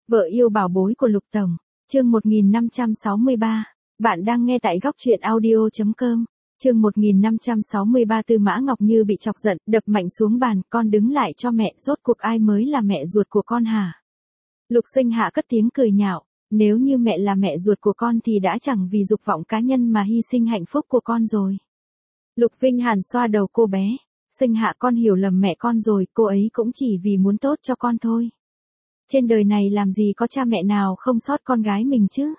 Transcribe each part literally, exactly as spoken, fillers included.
Vợ yêu bảo bối của Lục Tổng, chương một nghìn năm trăm sáu mươi ba. Bạn đang nghe tại góc truyện audio chấm com. Chương một nghìn năm trăm sáu mươi ba. Tư Mã Ngọc Như bị chọc giận, đập mạnh xuống bàn, con đứng lại cho mẹ, rốt cuộc ai mới là mẹ ruột của con hả? Lục Sinh Hạ cất tiếng cười nhạo, nếu như mẹ là mẹ ruột của con thì đã chẳng vì dục vọng cá nhân mà hy sinh hạnh phúc của con rồi. Lục Vinh Hàn xoa đầu cô bé, Sinh Hạ con hiểu lầm mẹ con rồi, cô ấy cũng chỉ vì muốn tốt cho con thôi. Trên đời này làm gì có cha mẹ nào không xót con gái mình chứ?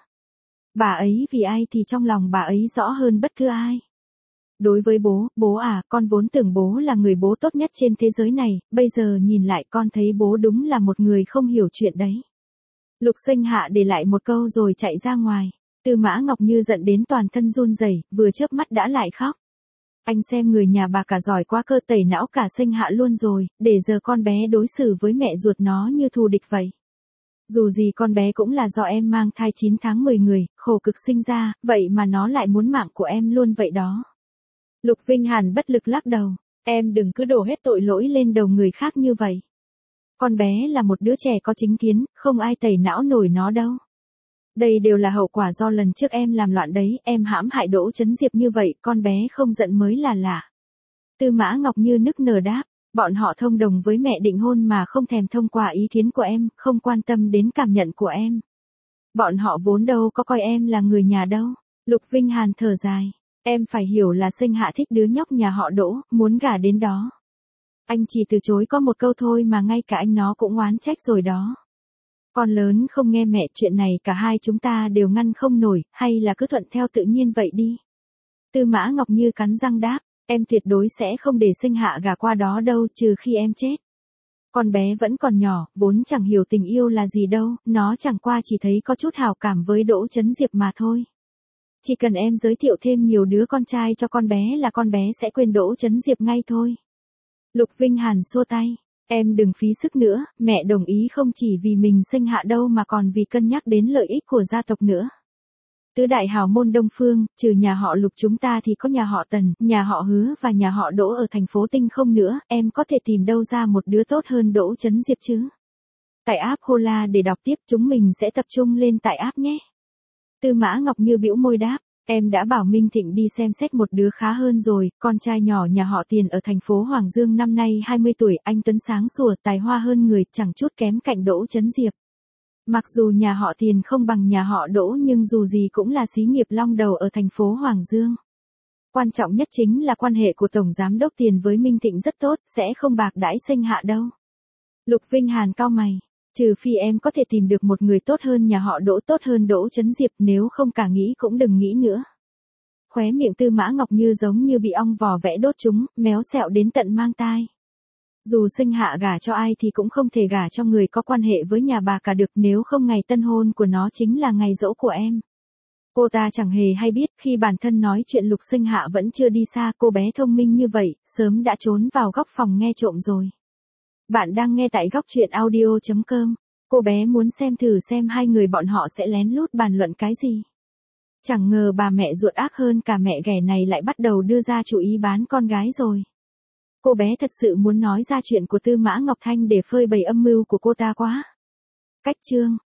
Bà ấy vì ai thì trong lòng bà ấy rõ hơn bất cứ ai. Đối với bố, bố à, con vốn tưởng bố là người bố tốt nhất trên thế giới này, bây giờ nhìn lại con thấy bố đúng là một người không hiểu chuyện đấy. Lục Sinh Hạ để lại một câu rồi chạy ra ngoài. Tư Mã Ngọc Như giận đến toàn thân run rẩy, vừa chớp mắt đã lại khóc. Anh xem người nhà bà cả giỏi quá, cơ tẩy não cả Sinh Hạ luôn rồi, để giờ con bé đối xử với mẹ ruột nó như thù địch vậy. Dù gì con bé cũng là do em mang thai chín tháng mười người, khổ cực sinh ra, vậy mà nó lại muốn mạng của em luôn vậy đó. Lục Vinh Hàn bất lực lắc đầu, em đừng cứ đổ hết tội lỗi lên đầu người khác như vậy. Con bé là một đứa trẻ có chính kiến, không ai tẩy não nổi nó đâu. Đây đều là hậu quả do lần trước em làm loạn đấy, em hãm hại Đỗ Chấn Diệp như vậy, con bé không giận mới là lạ. Tư Mã Ngọc Như nức nở đáp, bọn họ thông đồng với mẹ định hôn mà không thèm thông qua ý kiến của em, không quan tâm đến cảm nhận của em. Bọn họ vốn đâu có coi em là người nhà đâu. Lục Vinh Hàn thở dài, em phải hiểu là Sinh Hạ thích đứa nhóc nhà họ Đỗ, muốn gả đến đó. Anh chỉ từ chối có một câu thôi mà ngay cả anh nó cũng oán trách rồi đó. Con lớn không nghe mẹ, chuyện này cả hai chúng ta đều ngăn không nổi, hay là cứ thuận theo tự nhiên vậy đi. Tư Mã Ngọc Như cắn răng đáp, em tuyệt đối sẽ không để Sinh Hạ gả qua đó đâu, trừ khi em chết. Con bé vẫn còn nhỏ, vốn chẳng hiểu tình yêu là gì đâu, nó chẳng qua chỉ thấy có chút hào cảm với Đỗ Chấn Diệp mà thôi. Chỉ cần em giới thiệu thêm nhiều đứa con trai cho con bé là con bé sẽ quên Đỗ Chấn Diệp ngay thôi. Lục Vinh Hàn xua tay, em đừng phí sức nữa, mẹ đồng ý không chỉ vì mình Sinh Hạ đâu mà còn vì cân nhắc đến lợi ích của gia tộc nữa. Tứ đại hào môn Đông Phương, trừ nhà họ Lục chúng ta thì có nhà họ Tần, nhà họ Hứa và nhà họ Đỗ ở thành phố Tinh Không nữa, em có thể tìm đâu ra một đứa tốt hơn Đỗ Chấn Diệp chứ? Tải app Hola để đọc tiếp, chúng mình sẽ tập trung lên tải app nhé. Tư Mã Ngọc Như bĩu môi đáp, em đã bảo Minh Thịnh đi xem xét một đứa khá hơn rồi, con trai nhỏ nhà họ Tiền ở thành phố Hoàng Dương năm nay hai mươi tuổi, anh Tuấn sáng sủa, tài hoa hơn người, chẳng chút kém cạnh Đỗ Chấn Diệp. Mặc dù nhà họ Tiền không bằng nhà họ Đỗ nhưng dù gì cũng là xí nghiệp long đầu ở thành phố Hoàng Dương. Quan trọng nhất chính là quan hệ của Tổng Giám đốc Tiền với Minh Thịnh rất tốt, sẽ không bạc đãi Sinh Hạ đâu. Lục Vinh Hàn cau mày, trừ phi em có thể tìm được một người tốt hơn nhà họ Đỗ, tốt hơn Đỗ Chấn Diệp, nếu không cả nghĩ cũng đừng nghĩ nữa. Khóe miệng Tư Mã Ngọc Như giống như bị ong vò vẽ đốt trúng, méo xẹo đến tận mang tai. Dù Sinh Hạ gả cho ai thì cũng không thể gả cho người có quan hệ với nhà bà cả được, nếu không ngày tân hôn của nó chính là ngày giỗ của em. Cô ta chẳng hề hay biết, khi bản thân nói chuyện Lục Sinh Hạ vẫn chưa đi xa, cô bé thông minh như vậy, sớm đã trốn vào góc phòng nghe trộm rồi. Bạn đang nghe tại góc truyện audio chấm com. Cô bé muốn xem thử xem hai người bọn họ sẽ lén lút bàn luận cái gì. Chẳng ngờ bà mẹ ruột ác hơn cả mẹ ghẻ này lại bắt đầu đưa ra chủ ý bán con gái rồi. Cô bé thật sự muốn nói ra chuyện của Tư Mã Ngọc Thanh để phơi bày âm mưu của cô ta quá. Cách chương